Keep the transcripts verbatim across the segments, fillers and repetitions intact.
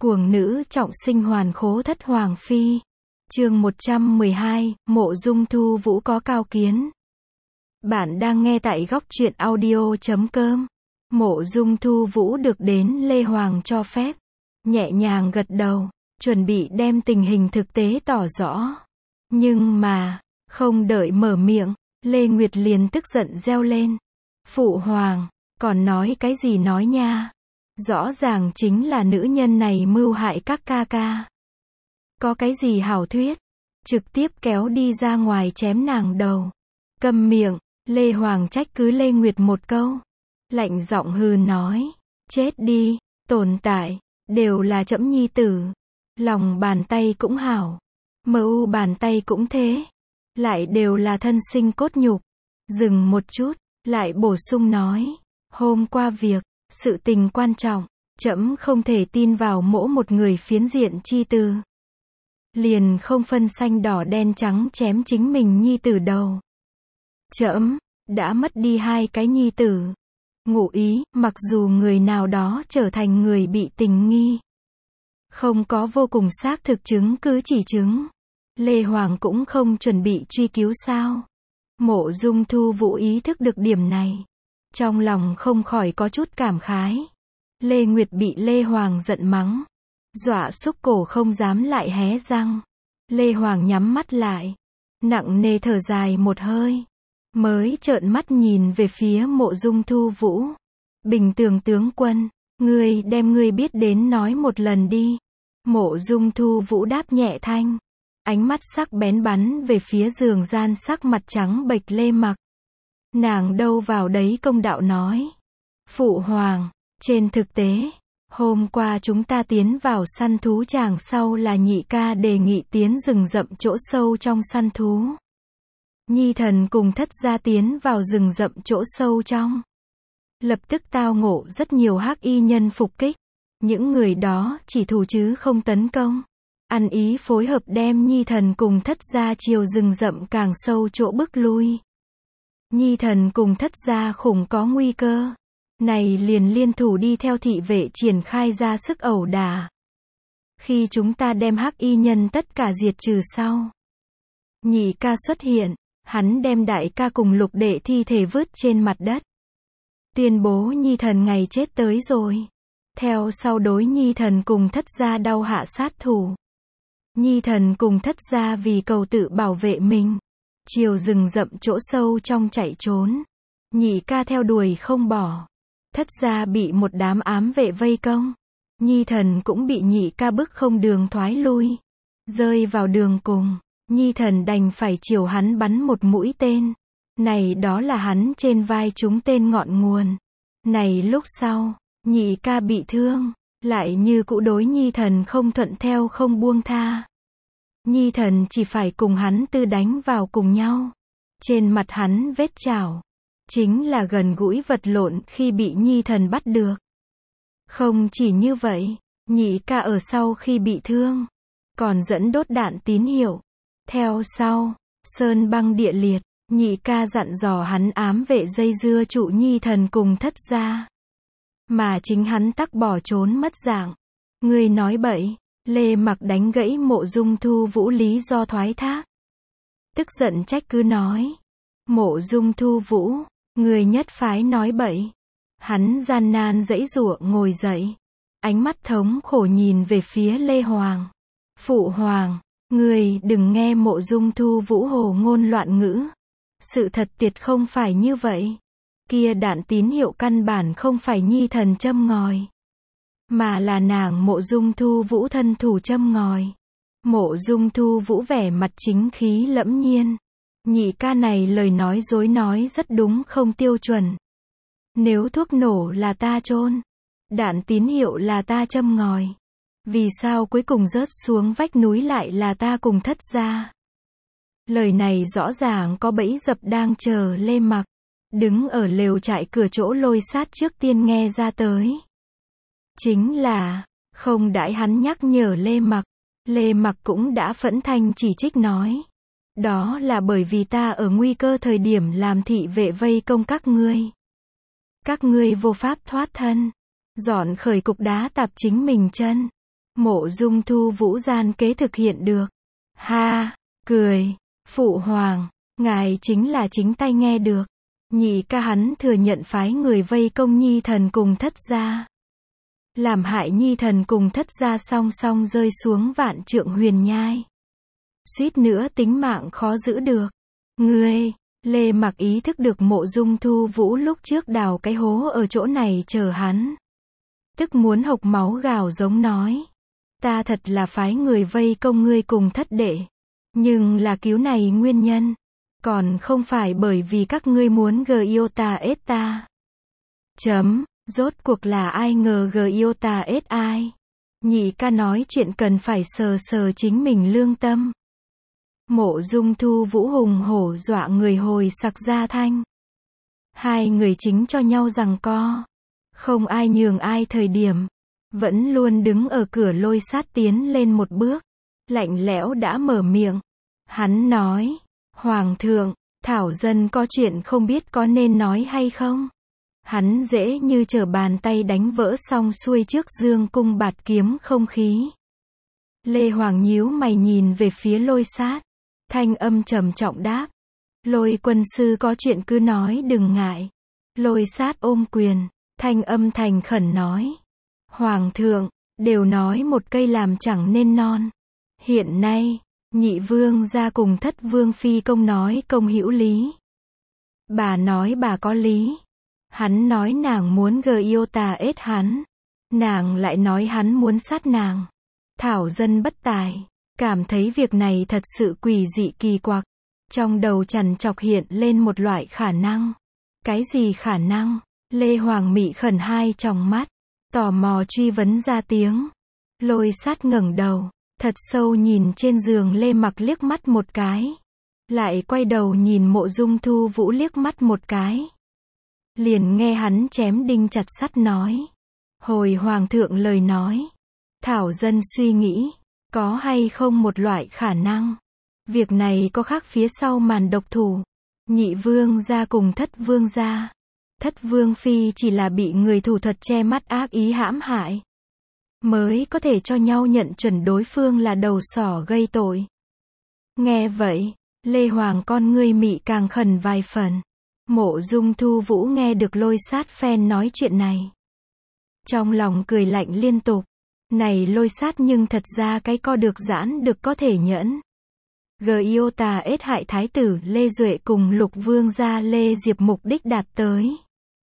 Cuồng nữ trọng sinh hoàn khố thất hoàng phi. Chương một trăm mười hai, Mộ Dung Thu Vũ có cao kiến. Bạn đang nghe tại góc truyện audio chấm com. Mộ Dung Thu Vũ được đến Lê Hoàng cho phép, nhẹ nhàng gật đầu, chuẩn bị đem tình hình thực tế tỏ rõ. Nhưng mà, không đợi mở miệng, Lê Nguyệt liền tức giận reo lên. Phụ hoàng, còn nói cái gì nói nha? Rõ ràng chính là nữ nhân này mưu hại các ca ca. Có cái gì hảo thuyết? Trực tiếp kéo đi ra ngoài chém nàng đầu. Câm miệng, Lê Hoàng trách cứ Lê Nguyệt một câu. Lạnh giọng hừ nói, chết đi, tồn tại, đều là trẫm nhi tử. Lòng bàn tay cũng hảo, mưu bàn tay cũng thế. Lại đều là thân sinh cốt nhục. Dừng một chút, lại bổ sung nói, hôm qua việc, sự tình quan trọng, trẫm không thể tin vào mỗi một người phiến diện chi tư. Liền không phân xanh đỏ đen trắng chém chính mình nhi tử đầu. Trẫm đã mất đi hai cái nhi tử. Ngụ ý, mặc dù người nào đó trở thành người bị tình nghi, không có vô cùng xác thực chứng cứ chỉ chứng, Lê Hoàng cũng không chuẩn bị truy cứu sao? Mộ Dung Thu Vũ ý thức được điểm này, trong lòng không khỏi có chút cảm khái. Lê Nguyệt bị Lê Hoàng giận mắng, dọa xúc cổ không dám lại hé răng. Lê Hoàng nhắm mắt lại, nặng nề thở dài một hơi, mới trợn mắt nhìn về phía Mộ Dung Thu Vũ. Bình tường tướng quân, ngươi đem ngươi biết đến nói một lần đi. Mộ Dung Thu Vũ đáp nhẹ thanh, ánh mắt sắc bén bắn về phía giường gian sắc mặt trắng bệch Lê Mặc. Nàng đâu vào đấy công đạo nói, phụ hoàng, trên thực tế, hôm qua chúng ta tiến vào săn thú tràng sau là nhị ca đề nghị tiến rừng rậm chỗ sâu trong săn thú. Nhi thần cùng thất gia tiến vào rừng rậm chỗ sâu trong. Lập tức tao ngộ rất nhiều hắc y nhân phục kích. Những người đó chỉ thủ chứ không tấn công. Ăn ý phối hợp đem Nhi thần cùng thất gia chiều rừng rậm càng sâu chỗ bức lui. Nhi thần cùng thất gia khủng có nguy cơ. Này liền liên thủ đi theo thị vệ triển khai ra sức ẩu đả. Khi chúng ta đem hắc y nhân tất cả diệt trừ sau, nhị ca xuất hiện, hắn đem đại ca cùng lục đệ thi thể vứt trên mặt đất. Tuyên bố Nhi thần ngày chết tới rồi. Theo sau đối Nhi thần cùng thất gia đau hạ sát thủ. Nhi thần cùng thất gia vì cầu tự bảo vệ mình, chiều rừng rậm chỗ sâu trong chạy trốn. Nhị ca theo đuổi không bỏ. Thất gia bị một đám ám vệ vây công. Nhi thần cũng bị nhị ca bức không đường thoái lui. Rơi vào đường cùng, Nhi thần đành phải chiều hắn bắn một mũi tên. Này đó là hắn trên vai trúng tên ngọn nguồn. Này lúc sau, nhị ca bị thương, lại như cũ đối Nhi thần không thuận theo không buông tha. Nhi thần chỉ phải cùng hắn tư đánh vào cùng nhau. Trên mặt hắn vết chảo, chính là gần gũi vật lộn khi bị Nhi thần bắt được. Không chỉ như vậy, nhị ca ở sau khi bị thương, còn dẫn đốt đạn tín hiệu. Theo sau, sơn băng địa liệt, nhị ca dặn dò hắn ám vệ dây dưa trụ Nhi thần cùng thất gia. Mà chính hắn tắc bỏ trốn mất dạng. Ngươi nói bậy. Lê Mặc đánh gãy Mộ Dung Thu Vũ lý do thoái thác. Tức giận trách cứ nói, Mộ Dung Thu Vũ, người nhất phái nói bậy. Hắn gian nan giãy giụa ngồi dậy, ánh mắt thống khổ nhìn về phía Lê Hoàng. Phụ hoàng, người đừng nghe Mộ Dung Thu Vũ hồ ngôn loạn ngữ. Sự thật tuyệt không phải như vậy. Kia đạn tín hiệu căn bản không phải Nhi thần châm ngòi, mà là nàng Mộ Dung Thu Vũ thân thủ châm ngòi. Mộ Dung Thu Vũ vẻ mặt chính khí lẫm nhiên. Nhị ca này lời nói dối nói rất đúng không tiêu chuẩn. Nếu thuốc nổ là ta chôn, đạn tín hiệu là ta châm ngòi, vì sao cuối cùng rớt xuống vách núi lại là ta cùng thất gia? Lời này rõ ràng có bẫy dập đang chờ Lê Mặc, đứng ở lều trại cửa chỗ lôi sát trước tiên nghe ra tới. Chính là, không đãi hắn nhắc nhở Lê Mặc, Lê Mặc cũng đã phẫn thanh chỉ trích nói. Đó là bởi vì ta ở nguy cơ thời điểm làm thị vệ vây công các ngươi. Các ngươi vô pháp thoát thân, dọn khởi cục đá tạp chính mình chân. Mộ Dung Thu Vũ gian kế thực hiện được. Ha, cười, phụ hoàng, ngài chính là chính tay nghe được. Nhị ca hắn thừa nhận phái người vây công Nhi thần cùng Thất gia. Làm hại Nhi thần cùng Thất gia song song rơi xuống vạn trượng huyền nhai. Suýt nữa tính mạng khó giữ được. Ngươi, Lê Mặc ý thức được Mộ Dung Thu Vũ lúc trước đào cái hố ở chỗ này chờ hắn. Tức muốn hộc máu gào giống nói. Ta thật là phái người vây công ngươi cùng Thất đệ. Nhưng là cứu này nguyên nhân. Còn không phải bởi vì các ngươi muốn gờ yêu ta ết ta. Chấm, rốt cuộc là ai ngờ gờ yêu ta ết ai. Nhị ca nói chuyện cần phải sờ sờ chính mình lương tâm. Mộ Dung Thu Vũ hùng hổ dọa người hồi sặc ra thanh. Hai người chính cho nhau giằng co. Không ai nhường ai thời điểm. Vẫn luôn đứng ở cửa Lôi Sát tiến lên một bước. Lạnh lẽo đã mở miệng. Hắn nói. Hoàng thượng, Thảo dân có chuyện không biết có nên nói hay không? Hắn dễ như trở bàn tay đánh vỡ xong xuôi trước dương cung bạt kiếm không khí. Lê Hoàng nhíu mày nhìn về phía Lôi Sát. Thanh âm trầm trọng đáp. Lôi quân sư có chuyện cứ nói đừng ngại. Lôi Sát ôm quyền. Thanh âm thành khẩn nói. Hoàng thượng, đều nói một cây làm chẳng nên non. Hiện nay, nhị vương ra cùng Thất vương phi công nói công hữu lý. Bà nói bà có lý. Hắn nói nàng muốn gờ yêu ta ết hắn. Nàng lại nói hắn muốn sát nàng. Thảo dân bất tài. Cảm thấy việc này thật sự quỷ dị kỳ quặc. Trong đầu trằn trọc hiện lên một loại khả năng. Cái gì khả năng? Lê Hoàng mị khẩn hai tròng mắt. Tò mò truy vấn ra tiếng. Lôi Sát ngẩng đầu. Thật sâu nhìn trên giường Lê Mặc liếc mắt một cái. Lại quay đầu nhìn Mộ Dung Thu Vũ liếc mắt một cái. Liền nghe hắn chém đinh chặt sắt nói. Hồi hoàng thượng lời nói. Thảo dân suy nghĩ. Có hay không một loại khả năng. Việc này có khác phía sau màn độc thủ. Nhị vương gia cùng Thất vương gia. Thất vương phi chỉ là bị người thủ thuật che mắt ác ý hãm hại. Mới có thể cho nhau nhận chuẩn đối phương là đầu sỏ gây tội. Nghe vậy, Lê Hoàng con ngươi mị càng khẩn vài phần. Mộ Dung Thu Vũ nghe được Lôi Sát phen nói chuyện này. Trong lòng cười lạnh liên tục. Này Lôi Sát nhưng thật ra cái co được giãn được có thể nhẫn. Gờ yêu tà ết hại thái tử Lê Duệ cùng Lục vương gia Lê Diệp mục đích đạt tới.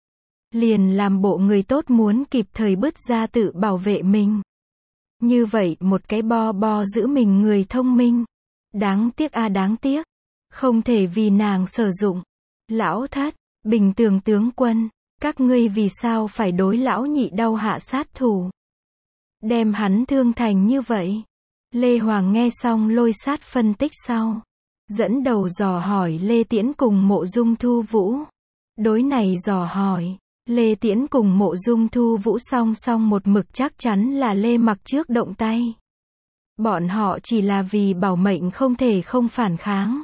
Liền làm bộ người tốt muốn kịp thời bứt ra tự bảo vệ mình. Như vậy một cái bo bo giữ mình người thông minh. Đáng tiếc a à đáng tiếc. Không thể vì nàng sử dụng. Lão Thất, Bình Tường tướng quân, các ngươi vì sao phải đối lão nhị đau hạ sát thủ. Đem hắn thương thành như vậy. Lê Hoàng nghe xong Lôi Sát phân tích sau. Dẫn đầu dò hỏi Lê Tiễn cùng Mộ Dung Thu Vũ. Đối này dò hỏi. Lê Tiễn cùng Mộ Dung Thu Vũ song song một mực chắc chắn là Lê Mặc trước động tay. Bọn họ chỉ là vì bảo mệnh không thể không phản kháng.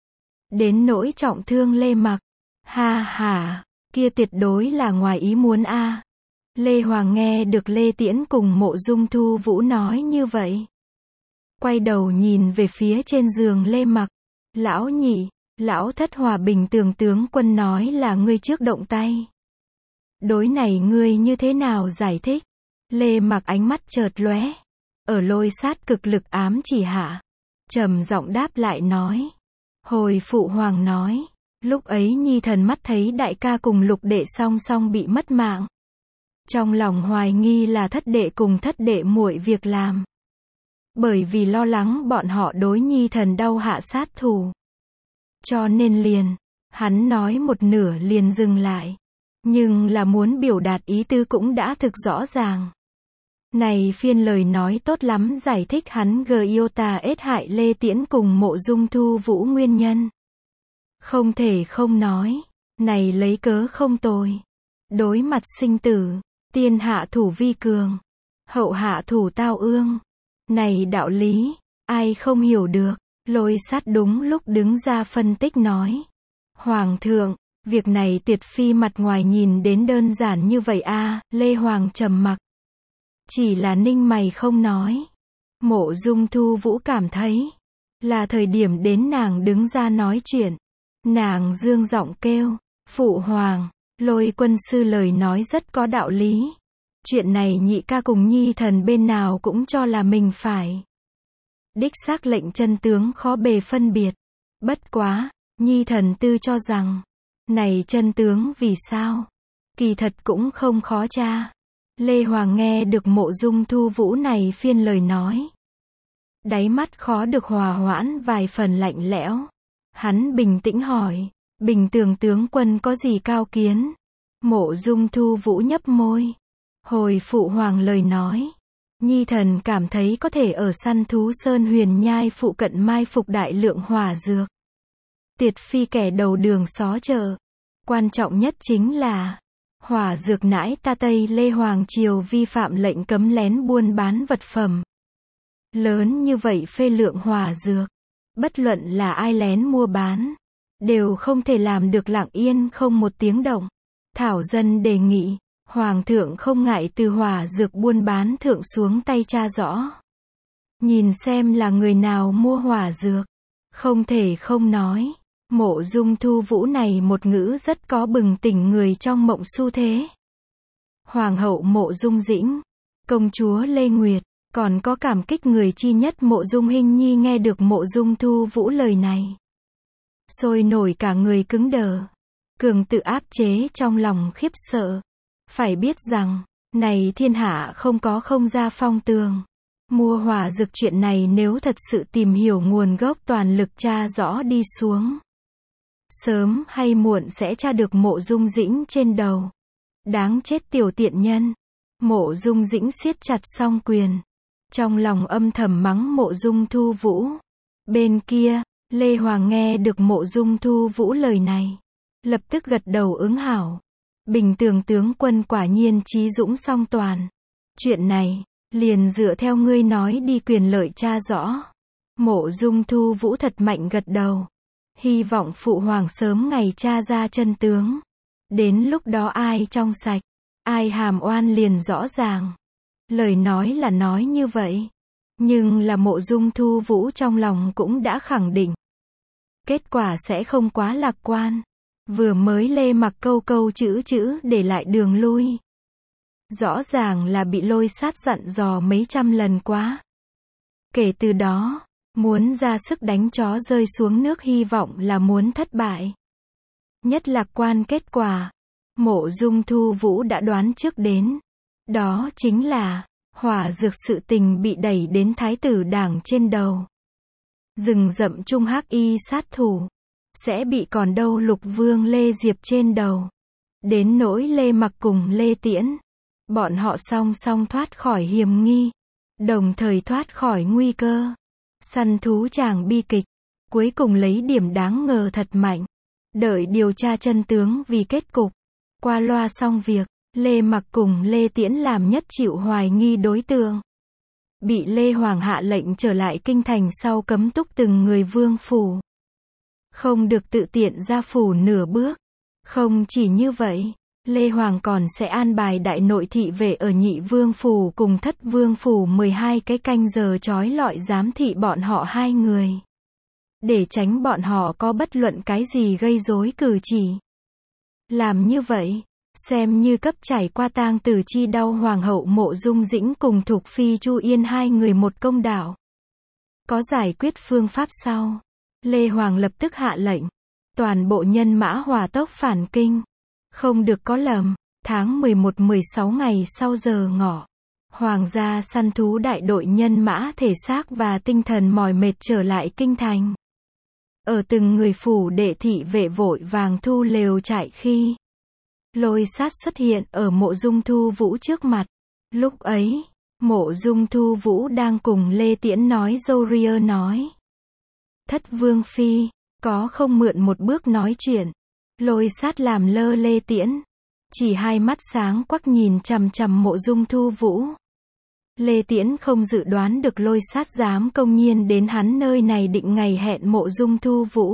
Đến nỗi trọng thương Lê Mặc. Ha ha, kia tuyệt đối là ngoài ý muốn a. À. Lê Hoàng nghe được Lê Tiễn cùng Mộ Dung Thu Vũ nói như vậy. Quay đầu nhìn về phía trên giường Lê Mặc. Lão nhị, lão Thất Hòa Bình Tường tướng quân nói là ngươi trước động tay. Đối này ngươi như thế nào giải thích? Lê Mặc ánh mắt chợt lóe. Ở Lôi Sát cực lực ám chỉ hạ. Trầm giọng đáp lại nói. Hồi phụ hoàng nói. Lúc ấy nhi thần mắt thấy đại ca cùng Lục đệ song song bị mất mạng. Trong lòng hoài nghi là Thất đệ cùng Thất đệ muội việc làm. Bởi vì lo lắng bọn họ đối nhi thần đau hạ sát thủ. Cho nên liền. Hắn nói một nửa liền dừng lại. Nhưng là muốn biểu đạt ý tứ cũng đã thực rõ ràng. Này phiên lời nói tốt lắm giải thích hắn gờ yêu tà ết hại Lê Tiễn cùng Mộ Dung Thu Vũ nguyên nhân. Không thể không nói. Này lấy cớ không tồi. Đối mặt sinh tử. Tiên hạ thủ vi cường. Hậu hạ thủ tao ương. Này đạo lý. Ai không hiểu được. Lôi Sát đúng lúc đứng ra phân tích nói. Hoàng thượng. Việc này tuyệt phi mặt ngoài nhìn đến đơn giản như vậy a. À, Lê Hoàng trầm mặc. Chỉ là ninh mày không nói. Mộ Dung Thu Vũ cảm thấy là thời điểm đến nàng đứng ra nói chuyện. Nàng dương giọng kêu, phụ hoàng, Lôi quân sư lời nói rất có đạo lý. Chuyện này nhị ca cùng nhi thần bên nào cũng cho là mình phải. Đích xác lệnh chân tướng khó bề phân biệt. Bất quá, nhi thần tư cho rằng, này chân tướng vì sao? Kỳ thật cũng không khó tra. Lê Hoàng nghe được Mộ Dung Thu Vũ này phiên lời nói. Đáy mắt khó được hòa hoãn vài phần lạnh lẽo. Hắn bình tĩnh hỏi, bình tường tướng quân có gì cao kiến? Mộ Dung Thu Vũ nhấp môi. Hồi phụ hoàng lời nói. Nhi thần cảm thấy có thể ở Săn Thú Sơn Huyền Nhai phụ cận mai phục đại lượng hỏa dược. Tiệt phi kẻ đầu đường xó chợ. Quan trọng nhất chính là hỏa dược nãi ta Tây Lê Hoàng Triều vi phạm lệnh cấm lén buôn bán vật phẩm. Lớn như vậy phê lượng hỏa dược. Bất luận là ai lén mua bán. Đều không thể làm được lặng yên không một tiếng động. Thảo dân đề nghị. Hoàng thượng không ngại từ hỏa dược buôn bán thượng xuống tay tra rõ. Nhìn xem là người nào mua hỏa dược. Không thể không nói. Mộ Dung Thu Vũ này một ngữ rất có bừng tỉnh người trong mộng xu thế. Hoàng hậu Mộ Dung Dĩnh, công chúa Lê Nguyệt, còn có cảm kích người chi nhất Mộ Dung Hinh Nhi nghe được Mộ Dung Thu Vũ lời này. Sôi nổi cả người cứng đờ. Cường tự áp chế trong lòng khiếp sợ. Phải biết rằng, này thiên hạ không có không ra phong tường. Mua hỏa dược chuyện này nếu thật sự tìm hiểu nguồn gốc toàn lực tra rõ đi xuống. Sớm hay muộn sẽ tra được Mộ Dung Dĩnh trên đầu. Đáng chết tiểu tiện nhân. Mộ Dung Dĩnh siết chặt song quyền. Trong lòng âm thầm mắng Mộ Dung Thu Vũ. Bên kia, Lê Hoàng nghe được Mộ Dung Thu Vũ lời này. Lập tức gật đầu ứng hảo. Bình tường tướng quân quả nhiên trí dũng song toàn. Chuyện này, liền dựa theo ngươi nói đi quyền lợi tra rõ. Mộ Dung Thu Vũ thật mạnh gật đầu. Hy vọng phụ hoàng sớm ngày tra ra chân tướng. Đến lúc đó ai trong sạch, ai hàm oan liền rõ ràng. Lời nói là nói như vậy. Nhưng là Mộ Dung Thu Vũ trong lòng cũng đã khẳng định. Kết quả sẽ không quá lạc quan. Vừa mới Lê Mặc câu câu chữ chữ để lại đường lui. Rõ ràng là bị Lôi Sát dặn dò mấy trăm lần quá. Kể từ đó, muốn ra sức đánh chó rơi xuống nước hy vọng là muốn thất bại. Nhất lạc quan kết quả, Mộ Dung Thu Vũ đã đoán trước đến. Đó chính là, hỏa dược sự tình bị đẩy đến thái tử đảng trên đầu. Rừng rậm trung hắc y sát thủ. Sẽ bị còn đâu Lục Vương Lê Diệp trên đầu. Đến nỗi Lê Mặc cùng Lê Tiễn. Bọn họ song song thoát khỏi hiểm nghi. Đồng thời thoát khỏi nguy cơ. Săn thú chàng bi kịch. Cuối cùng lấy điểm đáng ngờ thật mạnh. Đợi điều tra chân tướng vì kết cục. Qua loa xong việc. Lê Mặc cùng Lê Tiễn làm nhất chịu hoài nghi đối tượng. Bị Lê Hoàng hạ lệnh trở lại kinh thành sau cấm túc từng người vương phủ. Không được tự tiện ra phủ nửa bước. Không chỉ như vậy, Lê Hoàng còn sẽ an bài đại nội thị vệ ở nhị vương phủ cùng thất vương phủ mười hai cái canh giờ trói lọi giám thị bọn họ hai người. Để tránh bọn họ có bất luận cái gì gây rối cử chỉ. Làm như vậy, xem như cấp trải qua tang tử chi đau Hoàng hậu Mộ Dung Dĩnh cùng Thục Phi Chu Yên hai người một công đạo. Có giải quyết phương pháp sau. Lê Hoàng lập tức hạ lệnh. Toàn bộ nhân mã hỏa tốc phản kinh. Không được có lầm. Tháng mười một mười sáu ngày sau giờ ngọ. Hoàng gia săn thú đại đội nhân mã thể xác và tinh thần mỏi mệt trở lại kinh thành. Ở từng người phủ đệ thị vệ vội vàng thu lều trại khi. Lôi Sát xuất hiện ở Mộ Dung Thu Vũ trước mặt. Lúc ấy, Mộ Dung Thu Vũ đang cùng Lê Tiễn nói dâu ria nói. Thất vương phi, có không mượn một bước nói chuyện. Lôi Sát làm lơ Lê Tiễn. Chỉ hai mắt sáng quắc nhìn chằm chằm Mộ Dung Thu Vũ. Lê Tiễn không dự đoán được Lôi Sát dám công nhiên đến hắn nơi này định ngày hẹn Mộ Dung Thu Vũ.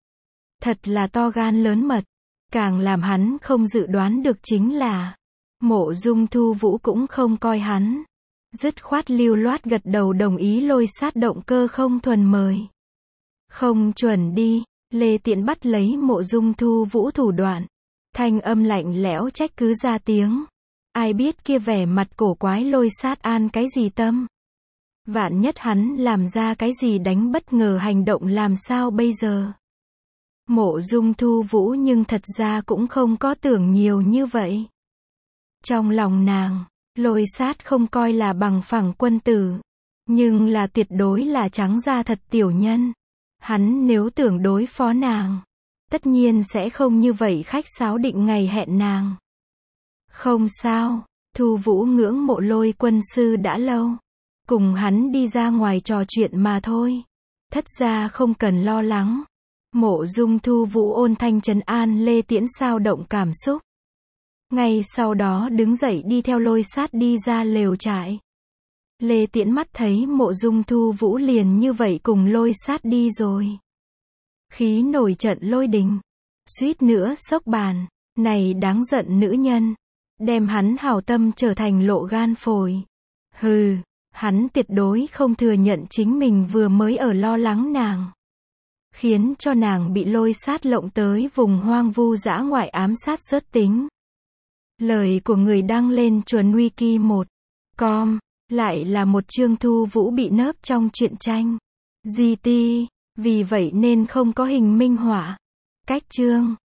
Thật là to gan lớn mật. Càng làm hắn không dự đoán được chính là Mộ Dung Thu Vũ cũng không coi hắn Dứt khoát lưu loát gật đầu đồng ý Lôi Sát động cơ không thuần mời. Không chuẩn đi, Lê Tiễn bắt lấy Mộ Dung Thu Vũ thủ đoạn. Thanh âm lạnh lẽo trách cứ ra tiếng. Ai biết kia vẻ mặt cổ quái Lôi Sát an cái gì tâm. Vạn nhất hắn làm ra cái gì đánh bất ngờ hành động làm sao bây giờ. Mộ Dung Thu Vũ nhưng thật ra cũng không có tưởng nhiều như vậy. Trong lòng nàng, Lôi Sát không coi là bằng phẳng quân tử, nhưng là tuyệt đối là trắng da thật tiểu nhân. Hắn nếu tưởng đối phó nàng, tất nhiên sẽ không như vậy khách sáo định ngày hẹn nàng. Không sao, Thu Vũ ngưỡng mộ Lôi quân sư đã lâu. Cùng hắn đi ra ngoài trò chuyện mà thôi. Thất ra không cần lo lắng. Mộ Dung Thu Vũ ôn thanh trấn an Lê Tiễn sao động cảm xúc. Ngay sau đó đứng dậy đi theo Lôi Sát đi ra lều trại. Lê Tiễn mắt thấy Mộ Dung Thu Vũ liền như vậy cùng Lôi Sát đi rồi. Khí nổi trận lôi đình. Suýt nữa sốc bàn. Này đáng giận nữ nhân. Đem hắn hảo tâm trở thành lộ gan phổi. Hừ, hắn tuyệt đối không thừa nhận chính mình vừa mới ở lo lắng nàng. Khiến cho nàng bị Lôi Sát lộng tới vùng hoang vu dã ngoại ám sát rớt tính. Lời của người đăng lên chuẩn wiki một chấm com, lại là một chương Thu Vũ bị nớp trong truyện tranh. giê tê, vì vậy nên không có hình minh họa. Cách chương